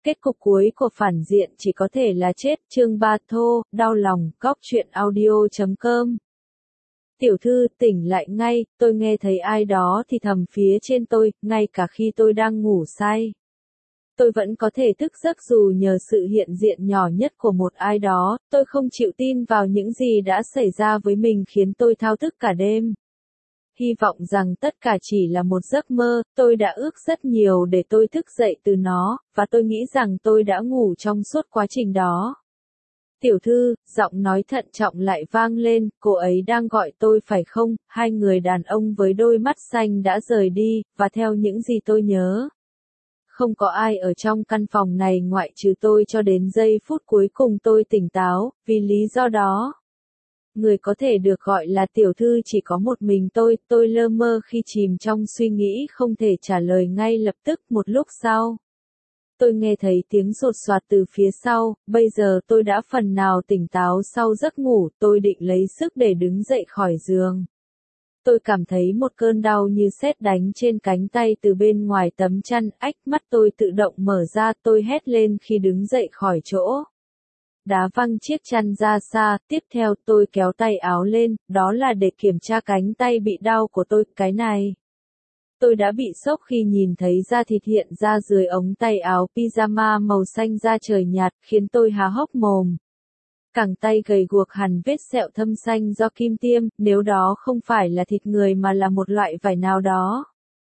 Kết cục cuối của phản diện chỉ có thể là chết. Chương 3 thô, đau lòng, góc truyện audio.com. Tiểu thư, tỉnh lại ngay, tôi nghe thấy ai đó thì thầm phía trên tôi, ngay cả khi tôi đang ngủ say. Tôi vẫn có thể thức giấc dù nhờ sự hiện diện nhỏ nhất của một ai đó. Tôi không chịu tin vào những gì đã xảy ra với mình khiến tôi thao thức cả đêm. Hy vọng rằng tất cả chỉ là một giấc mơ, tôi đã ước rất nhiều để tôi thức dậy từ nó, và tôi nghĩ rằng tôi đã ngủ trong suốt quá trình đó. Tiểu thư, giọng nói thận trọng lại vang lên, cô ấy đang gọi tôi phải không? Hai người đàn ông với đôi mắt xanh đã rời đi, và theo những gì tôi nhớ, không có ai ở trong căn phòng này ngoại trừ tôi cho đến giây phút cuối cùng tôi tỉnh táo, vì lý do đó. Người có thể được gọi là tiểu thư chỉ có một mình tôi lơ mơ khi chìm trong suy nghĩ không thể trả lời ngay lập tức. Một lúc sau, tôi nghe thấy tiếng sột soạt từ phía sau, bây giờ tôi đã phần nào tỉnh táo sau giấc ngủ, tôi định lấy sức để đứng dậy khỏi giường. Tôi cảm thấy một cơn đau như sét đánh trên cánh tay từ bên ngoài tấm chăn, mắt tôi tự động mở ra, tôi hét lên khi đứng dậy khỏi chỗ. Đá văng chiếc chăn ra xa, tiếp theo tôi kéo tay áo lên, đó là để kiểm tra cánh tay bị đau của tôi, cái này. Tôi đã bị sốc khi nhìn thấy da thịt hiện ra dưới ống tay áo pyjama màu xanh da trời nhạt, khiến tôi há hốc mồm. Cẳng tay gầy guộc hằn vết sẹo thâm xanh do kim tiêm, nếu đó không phải là thịt người mà là một loại vải nào đó.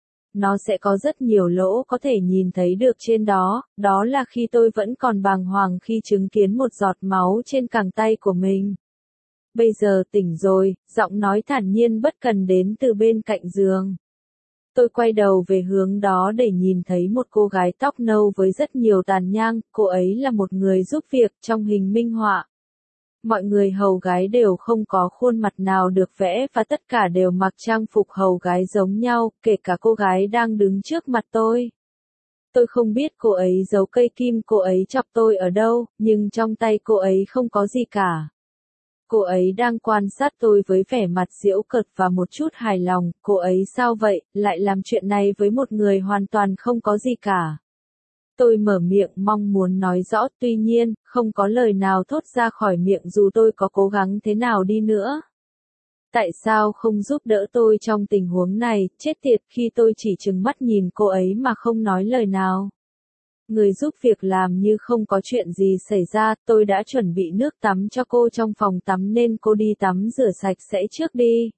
Nó sẽ có rất nhiều lỗ có thể nhìn thấy được trên đó, đó là khi tôi vẫn còn bàng hoàng khi chứng kiến một giọt máu trên cẳng tay của mình. Bây giờ tỉnh rồi, giọng nói thản nhiên bất cần đến từ bên cạnh giường. Tôi quay đầu về hướng đó để nhìn thấy một cô gái tóc nâu với rất nhiều tàn nhang, cô ấy là một người giúp việc trong hình minh họa. Mọi người hầu gái đều không có khuôn mặt nào được vẽ và tất cả đều mặc trang phục hầu gái giống nhau, kể cả cô gái đang đứng trước mặt tôi. Tôi không biết cô ấy giấu cây kim cô ấy chọc tôi ở đâu, nhưng trong tay cô ấy không có gì cả. Cô ấy đang quan sát tôi với vẻ mặt giễu cợt và một chút hài lòng, cô ấy sao vậy, lại làm chuyện này với một người hoàn toàn không có gì cả. Tôi mở miệng mong muốn nói rõ, tuy nhiên, không có lời nào thốt ra khỏi miệng dù tôi có cố gắng thế nào đi nữa. Tại sao không giúp đỡ tôi trong tình huống này, chết tiệt, khi tôi chỉ trừng mắt nhìn cô ấy mà không nói lời nào. Người giúp việc làm như không có chuyện gì xảy ra, tôi đã chuẩn bị nước tắm cho cô trong phòng tắm nên cô đi tắm rửa sạch sẽ trước đi.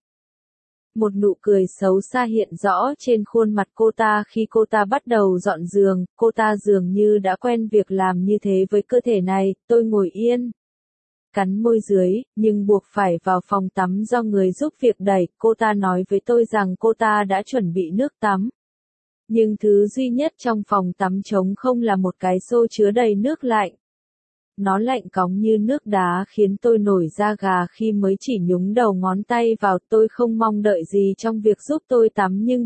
Một nụ cười xấu xa hiện rõ trên khuôn mặt cô ta khi cô ta bắt đầu dọn giường, cô ta dường như đã quen việc làm như thế với cơ thể này. Tôi ngồi yên, cắn môi dưới, nhưng buộc phải vào phòng tắm do người giúp việc đẩy. Cô ta nói với tôi rằng cô ta đã chuẩn bị nước tắm. Nhưng thứ duy nhất trong phòng tắm trống không là một cái xô chứa đầy nước lạnh. Nó lạnh cóng như nước đá khiến tôi nổi da gà khi mới chỉ nhúng đầu ngón tay vào. Tôi không mong đợi gì trong việc giúp tôi tắm nhưng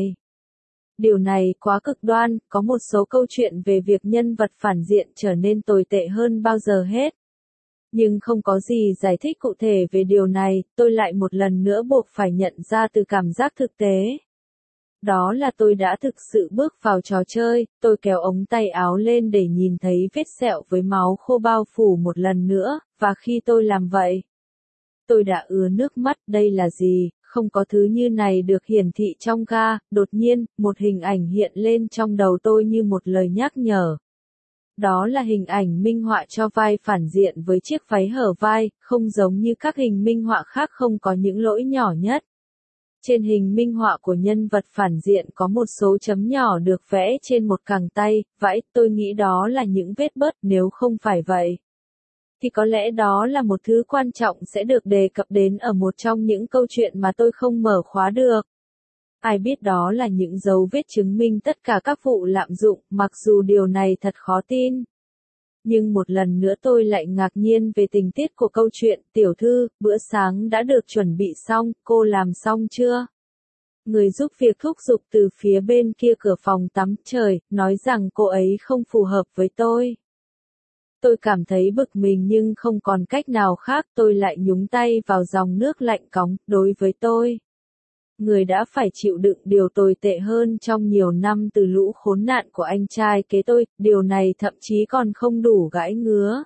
điều này quá cực đoan. Có một số câu chuyện về việc nhân vật phản diện trở nên tồi tệ hơn bao giờ hết. Nhưng không có gì giải thích cụ thể về điều này, tôi lại một lần nữa buộc phải nhận ra từ cảm giác thực tế. Đó là tôi đã thực sự bước vào trò chơi. Tôi kéo ống tay áo lên để nhìn thấy vết sẹo với máu khô bao phủ một lần nữa, và khi tôi làm vậy, tôi đã ứa nước mắt. Đây là gì? Không có thứ như này được hiển thị trong ga. Đột nhiên, một hình ảnh hiện lên trong đầu tôi như một lời nhắc nhở. Đó là hình ảnh minh họa cho vai phản diện với chiếc váy hở vai, không giống như các hình minh họa khác, không có những lỗi nhỏ nhất. Trên hình minh họa của nhân vật phản diện có một số chấm nhỏ được vẽ trên một cẳng tay, tôi nghĩ đó là những vết bớt, nếu không phải vậy, thì có lẽ đó là một thứ quan trọng sẽ được đề cập đến ở một trong những câu chuyện mà tôi không mở khóa được. Ai biết đó là những dấu vết chứng minh tất cả các vụ lạm dụng, mặc dù điều này thật khó tin. Nhưng một lần nữa tôi lại ngạc nhiên về tình tiết của câu chuyện. Tiểu thư, bữa sáng đã được chuẩn bị xong, cô làm xong chưa? Người giúp việc thúc giục từ phía bên kia cửa phòng tắm. Trời, nói rằng cô ấy không phù hợp với tôi. Tôi cảm thấy bực mình nhưng không còn cách nào khác, tôi lại nhúng tay vào dòng nước lạnh cóng. Đối với tôi, Người đã phải chịu đựng điều tồi tệ hơn trong nhiều năm từ lũ khốn nạn của anh trai kế tôi, điều này thậm chí còn không đủ gãi ngứa.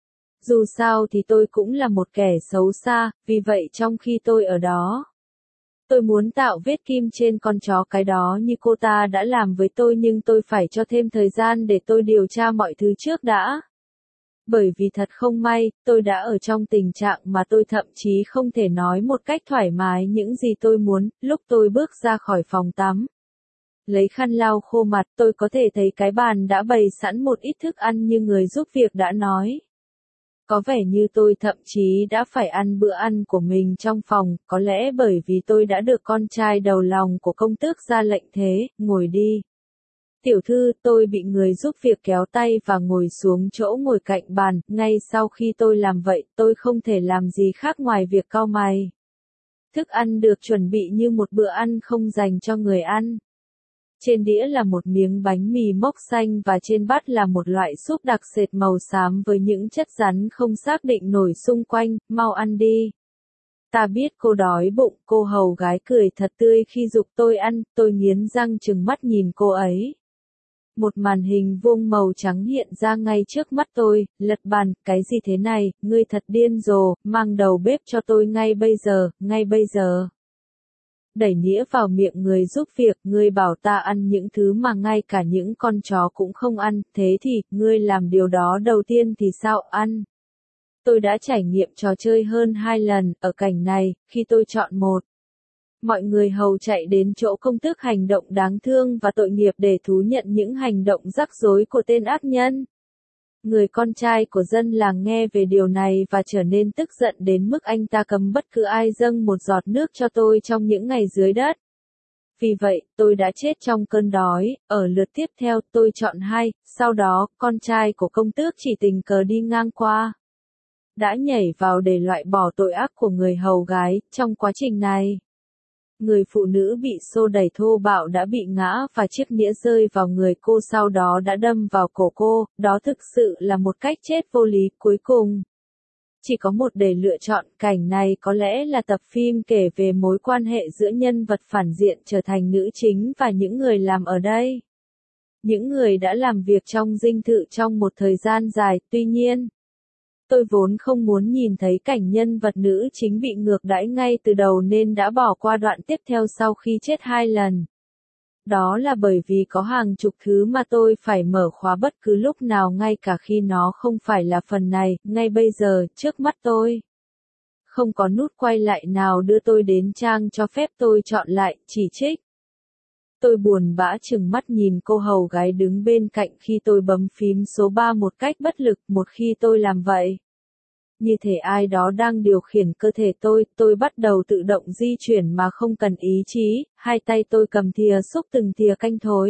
Dù sao thì tôi cũng là một kẻ xấu xa, vì vậy trong khi tôi ở đó, tôi muốn tạo vết kim trên con chó cái đó như cô ta đã làm với tôi, nhưng tôi phải cho thêm thời gian để tôi điều tra mọi thứ trước đã. Bởi vì thật không may, tôi đã ở trong tình trạng mà tôi thậm chí không thể nói một cách thoải mái những gì tôi muốn, lúc tôi bước ra khỏi phòng tắm. Lấy khăn lau khô mặt, tôi có thể thấy cái bàn đã bày sẵn một ít thức ăn như người giúp việc đã nói. Có vẻ như tôi thậm chí đã phải ăn bữa ăn của mình trong phòng, có lẽ bởi vì tôi đã được con trai đầu lòng của công tước ra lệnh thế, ngồi đi. Tiểu thư, tôi bị người giúp việc kéo tay và ngồi xuống chỗ ngồi cạnh bàn, ngay sau khi tôi làm vậy, tôi không thể làm gì khác ngoài việc cau mày. Thức ăn được chuẩn bị như một bữa ăn không dành cho người ăn. Trên đĩa là một miếng bánh mì mốc xanh và trên bát là một loại súp đặc sệt màu xám với những chất rắn không xác định nổi xung quanh, mau ăn đi. Ta biết cô đói bụng, cô hầu gái cười thật tươi khi giục tôi ăn, tôi nghiến răng trừng mắt nhìn cô ấy. Một màn hình vuông màu trắng hiện ra ngay trước mắt tôi, lật bàn, cái gì thế này, ngươi thật điên rồ, mang đầu bếp cho tôi ngay bây giờ. Đẩy nĩa vào miệng người giúp việc, ngươi bảo ta ăn những thứ mà ngay cả những con chó cũng không ăn, thế thì, ngươi làm điều đó đầu tiên thì sao ăn? Tôi đã trải nghiệm trò chơi hơn 2 lần, ở cảnh này, khi tôi chọn một. Mọi người hầu chạy đến chỗ công tước hành động đáng thương và tội nghiệp để thú nhận những hành động rắc rối của tên ác nhân. Người con trai của dân làng nghe về điều này và trở nên tức giận đến mức anh ta cấm bất cứ ai dâng một giọt nước cho tôi trong những ngày dưới đất. Vì vậy, tôi đã chết trong cơn đói. Ở lượt tiếp theo, tôi chọn 2, sau đó, con trai của công tước chỉ tình cờ đi ngang qua. Đã nhảy vào để loại bỏ tội ác của người hầu gái. Trong quá trình này, người phụ nữ bị xô đẩy thô bạo đã bị ngã và chiếc nĩa rơi vào người cô, sau đó đã đâm vào cổ cô, đó thực sự là một cách chết vô lý. Cuối cùng, chỉ có một để lựa chọn, cảnh này có lẽ là tập phim kể về mối quan hệ giữa nhân vật phản diện trở thành nữ chính và những người làm ở đây. Những người đã làm việc trong dinh thự trong một thời gian dài, tuy nhiên, tôi vốn không muốn nhìn thấy cảnh nhân vật nữ chính bị ngược đãi ngay từ đầu nên đã bỏ qua đoạn tiếp theo sau khi chết 2 lần. Đó là bởi vì có hàng chục thứ mà tôi phải mở khóa bất cứ lúc nào, ngay cả khi nó không phải là phần này, ngay bây giờ, trước mắt tôi. Không có nút quay lại nào đưa tôi đến trang cho phép tôi chọn lại, chỉ trích. Tôi buồn bã trừng mắt nhìn cô hầu gái đứng bên cạnh khi tôi bấm phím số 3 một cách bất lực. Một khi tôi làm vậy, như thể ai đó đang điều khiển cơ thể tôi bắt đầu tự động di chuyển mà không cần ý chí, hai tay tôi cầm thìa xúc từng thìa canh thối.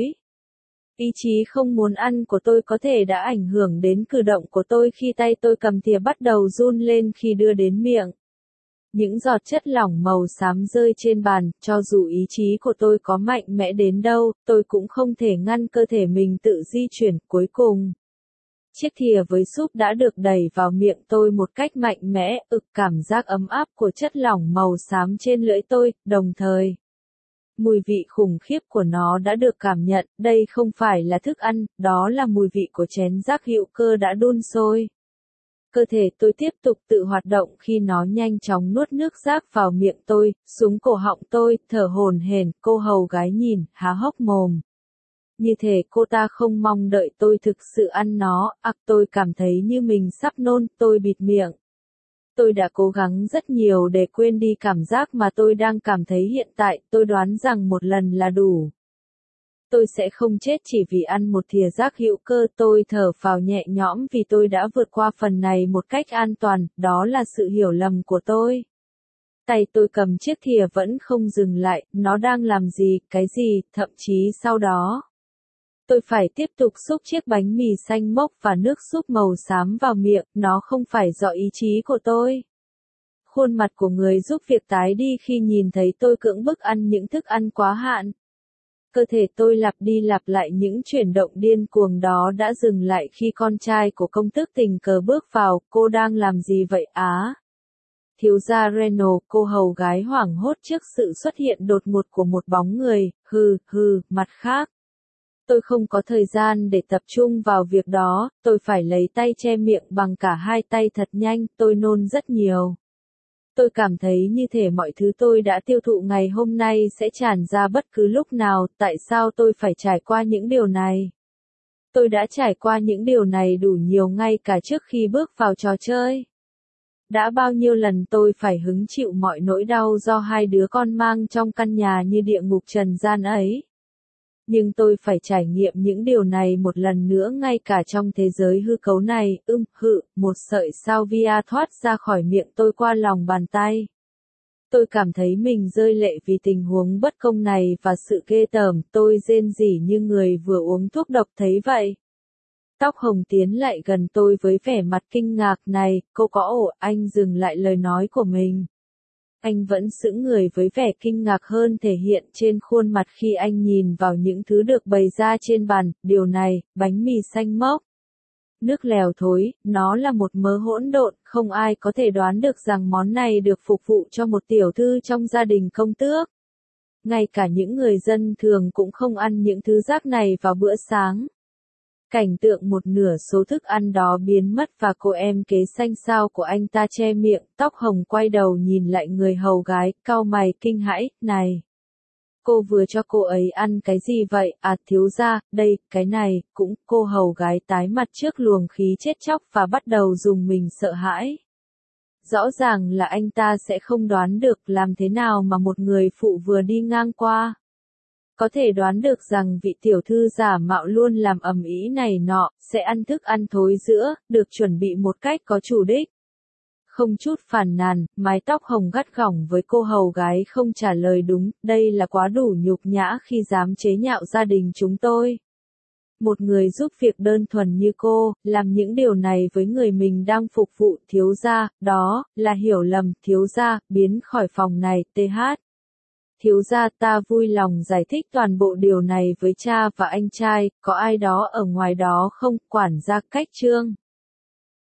Ý chí không muốn ăn của tôi có thể đã ảnh hưởng đến cử động của tôi khi tay tôi cầm thìa bắt đầu run lên khi đưa đến miệng. Những giọt chất lỏng màu xám rơi trên bàn, cho dù ý chí của tôi có mạnh mẽ đến đâu, tôi cũng không thể ngăn cơ thể mình tự di chuyển. Cuối cùng, chiếc thìa với súp đã được đẩy vào miệng tôi một cách mạnh mẽ, cảm giác ấm áp của chất lỏng màu xám trên lưỡi tôi, đồng thời, mùi vị khủng khiếp của nó đã được cảm nhận. Đây không phải là thức ăn, đó là mùi vị của chén rác hữu cơ đã đun sôi. Cơ thể tôi tiếp tục tự hoạt động khi nó nhanh chóng nuốt nước rác vào miệng tôi, xuống cổ họng tôi, thở hổn hển. Cô hầu gái nhìn, há hốc mồm. Như thể cô ta không mong đợi tôi thực sự ăn nó, tôi cảm thấy như mình sắp nôn, tôi bịt miệng. Tôi đã cố gắng rất nhiều để quên đi cảm giác mà tôi đang cảm thấy hiện tại, tôi đoán rằng một lần là đủ. Tôi sẽ không chết chỉ vì ăn một thìa rác hữu cơ. Tôi thở phào nhẹ nhõm vì tôi đã vượt qua phần này một cách an toàn, đó là sự hiểu lầm của tôi. Tay tôi cầm chiếc thìa vẫn không dừng lại, nó đang làm gì, cái gì, thậm chí sau đó. Tôi phải tiếp tục xúc chiếc bánh mì xanh mốc và nước súp màu xám vào miệng, nó không phải do ý chí của tôi. Khuôn mặt của người giúp việc tái đi khi nhìn thấy tôi cưỡng bức ăn những thức ăn quá hạn. Cơ thể tôi lặp đi lặp lại những chuyển động điên cuồng đó đã dừng lại khi con trai của công tước tình cờ bước vào. Cô đang làm gì vậy á? thiếu gia Renault, cô hầu gái hoảng hốt trước sự xuất hiện đột ngột của một bóng người, mặt khác. Tôi không có thời gian để tập trung vào việc đó, tôi phải lấy tay che miệng bằng cả hai tay thật nhanh, tôi nôn rất nhiều. Tôi cảm thấy như thể mọi thứ tôi đã tiêu thụ ngày hôm nay sẽ tràn ra bất cứ lúc nào, tại sao tôi phải trải qua những điều này? Tôi đã trải qua những điều này đủ nhiều ngay cả trước khi bước vào trò chơi. Đã bao nhiêu lần tôi phải hứng chịu mọi nỗi đau do hai đứa con mang trong căn nhà như địa ngục trần gian ấy. Nhưng tôi phải trải nghiệm những điều này một lần nữa ngay cả trong thế giới hư cấu này, một sợi salvia thoát ra khỏi miệng tôi qua lòng bàn tay. Tôi cảm thấy mình rơi lệ vì tình huống bất công này và sự ghê tởm, tôi rên rỉ như người vừa uống thuốc độc thấy vậy. Tóc hồng tiến lại gần tôi với vẻ mặt kinh ngạc này, cô có ổ, anh dừng lại lời nói của mình. Anh vẫn sững người với vẻ kinh ngạc hơn thể hiện trên khuôn mặt khi anh nhìn vào những thứ được bày ra trên bàn, điều này, bánh mì xanh mốc. Nước lèo thối, nó là một mớ hỗn độn, không ai có thể đoán được rằng món này được phục vụ cho một tiểu thư trong gia đình công tước. Ngay cả những người dân thường cũng không ăn những thứ rác này vào bữa sáng. Cảnh tượng một nửa số thức ăn đó biến mất và cô em kế xanh xao của anh ta che miệng, tóc hồng quay đầu nhìn lại người hầu gái, cau mày kinh hãi, này. Cô vừa cho cô ấy ăn cái gì vậy, thiếu gia, đây, cái này, cũng, cô hầu gái tái mặt trước luồng khí chết chóc và bắt đầu dùng mình sợ hãi. Rõ ràng là anh ta sẽ không đoán được làm thế nào mà một người phụ vừa đi ngang qua. Có thể đoán được rằng vị tiểu thư giả mạo luôn làm ầm ĩ này nọ, sẽ ăn thức ăn thối giữa, được chuẩn bị một cách có chủ đích. Không chút phàn nàn, mái tóc hồng gắt gỏng với cô hầu gái không trả lời đúng, đây là quá đủ nhục nhã khi dám chế nhạo gia đình chúng tôi. Một người giúp việc đơn thuần như cô, làm những điều này với người mình đang phục vụ, thiếu gia, đó, là hiểu lầm, thiếu gia, biến khỏi phòng này, TH. Thiếu gia, ta vui lòng giải thích toàn bộ điều này với cha và anh trai, có ai đó ở ngoài đó không, quản gia cách trương.